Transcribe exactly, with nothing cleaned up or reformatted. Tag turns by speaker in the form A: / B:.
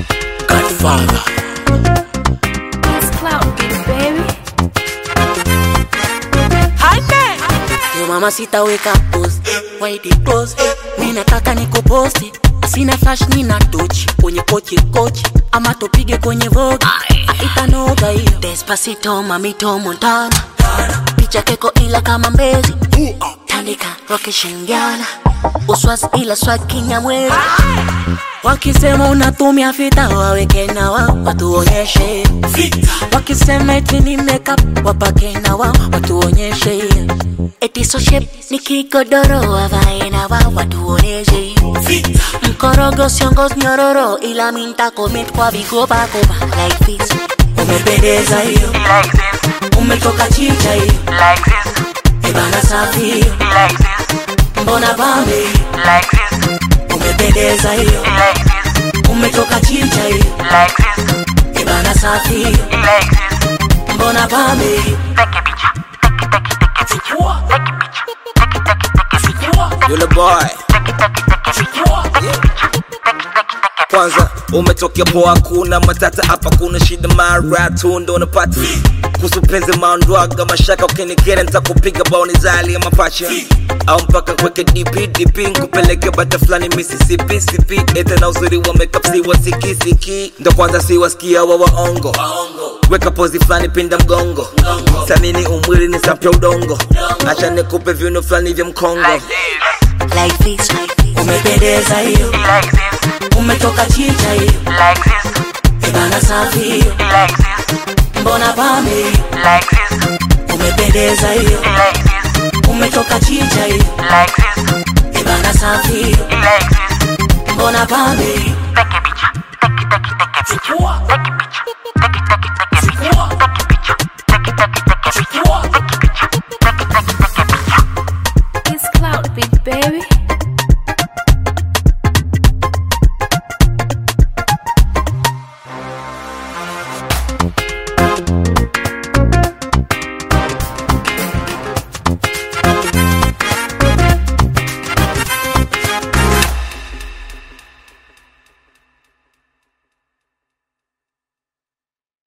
A: Godfather.
B: It's clout, baby.
A: Hi man. Yo mama sita wake up post. Why they close? Mimi nataka nikuposti. Sina flash nina tochi. Kwenye kochi kochi. Ama tupige kwenye Vogue. Itanoga hiyo. Despacito mamito Montana. Picha keko ila kama Mbezi. Tandika roke shingiana. Uswas ila swag Kinyamwezi. Wakisema unatumia fita waweke na wao watuonyeshe fita. Wakisema eti ni makeup wapake na wao watuonyeshe. Eti so shape ni kigodoro wavae na wao watuonyeshe fita. Mkorogo siongoz nyororo ila minta commit kwa vigoba koba like this. Umependeza hiyo like this. Umetoka chicha hiyo like this. Ebana safi hiyo like this. Mbona bambe like this. Umependeza hiyo like this. Umetoka chicha hiyo like this. Ebana safi hiyo like this. Mbona bambe take a picture take take take take take a picture take take take take
C: Yule boy
A: take take take
C: kwanza umetokea poa, kuna matata hapa, kuna shida mara tu ndo unapata kusupenze maondwaga mashaka. Ukinikera nitakupiga baoni zali ya mapacha au mpaka kweke D P D P nkupeleke bata flani Mississippi C P. Eta na uzuri wa makeup si wa siki siki, ndo kwanza si wasikia wa waongo. Weka pozi flani pinda mgongo, sanini umwili ni sapya udongo. Acha nikupe viuno flani vya mkongo
A: like this. Umependeza hiyo like this. Umetoka chicha hiyo like this. Ebana safi hiyo like this. Mbona bambe like this. Umependeza hiyo like this. Umetoka chicha hiyo like this. Ebana safi hiyo like this. Mbona bambe